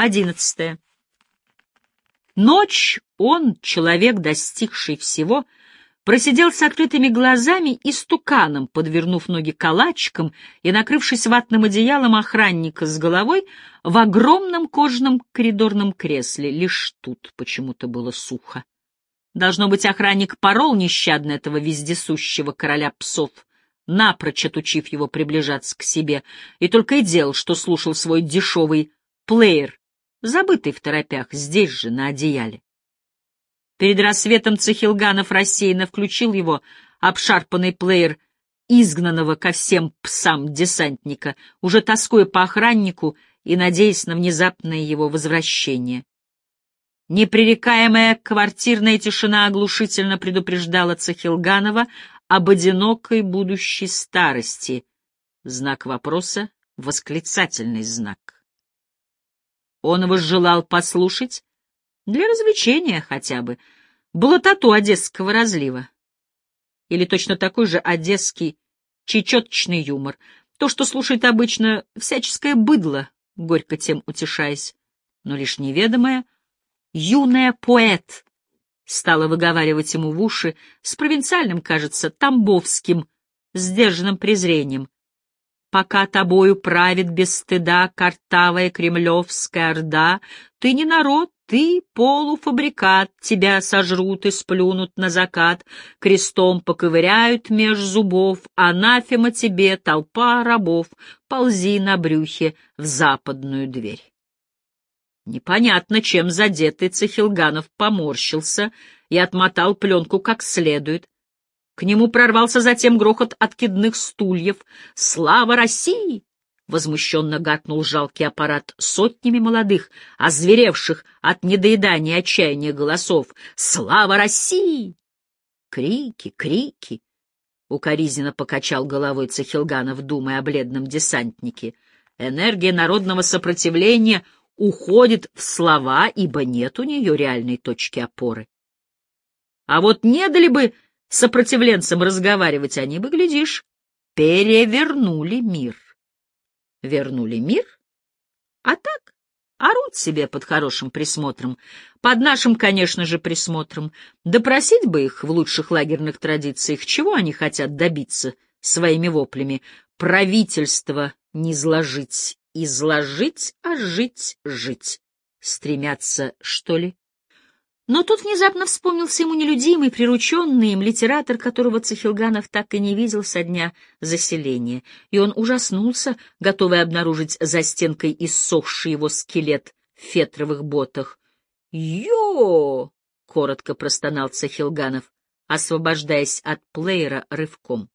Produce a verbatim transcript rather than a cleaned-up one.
Одиннадцатое. Ночь он, человек, достигший всего, просидел с открытыми глазами и стуканом, подвернув ноги калачиком и накрывшись ватным одеялом охранника с головой в огромном кожаном коридорном кресле. Лишь тут почему-то было сухо. Должно быть, охранник порол нещадно этого вездесущего короля псов, напрочь отучив его приближаться к себе, и только и делал, что слушал свой дешевый плеер, забытый в торопях, здесь же, на одеяле. Перед рассветом Цахилганов рассеянно включил его, обшарпанный плеер изгнанного ко всем псам десантника, уже тоскуя по охраннику и надеясь на внезапное его возвращение. Непререкаемая квартирная тишина оглушительно предупреждала Цахилганова об одинокой будущей старости. Знак вопроса — восклицательный знак. Он возжелал послушать, для развлечения хотя бы, блатоту одесского разлива. Или точно такой же одесский чечеточный юмор, то, что слушает обычно всяческое быдло, горько тем утешаясь, но лишь неведомое, юная поэт стала выговаривать ему в уши с провинциальным, кажется, тамбовским, сдержанным презрением. Пока тобою правит без стыда картавая кремлевская орда, ты не народ, ты полуфабрикат, тебя сожрут и сплюнут на закат, крестом поковыряют меж зубов, анафема тебе, толпа рабов, ползи на брюхе в западную дверь. Непонятно, чем задетый Цахилганов поморщился и отмотал пленку как следует. К нему прорвался затем грохот откидных стульев. «Слава России!» — возмущенно гаркнул жалкий аппарат сотнями молодых, озверевших от недоедания и отчаяния голосов. «Слава России!» Крики, крики! Укоризненно покачал головой Цахилганов, думая о бледном десантнике. Энергия народного сопротивления уходит в слова, ибо нет у нее реальной точки опоры. А вот не дали бы сопротивленцам разговаривать, они бы, глядишь, перевернули мир. Вернули мир? А так, орут себе под хорошим присмотром, под нашим, конечно же, присмотром. Допросить бы их в лучших лагерных традициях, чего они хотят добиться своими воплями. Правительство не изложить, изложить, а жить, жить. Стремятся, что ли? Но тут внезапно вспомнился ему нелюдимый, прирученный им литератор, которого Цахилганов так и не видел со дня заселения, и он ужаснулся, готовый обнаружить за стенкой иссохший его скелет в фетровых ботах. «Ё!» — коротко простонал Цахилганов, освобождаясь от плеера рывком.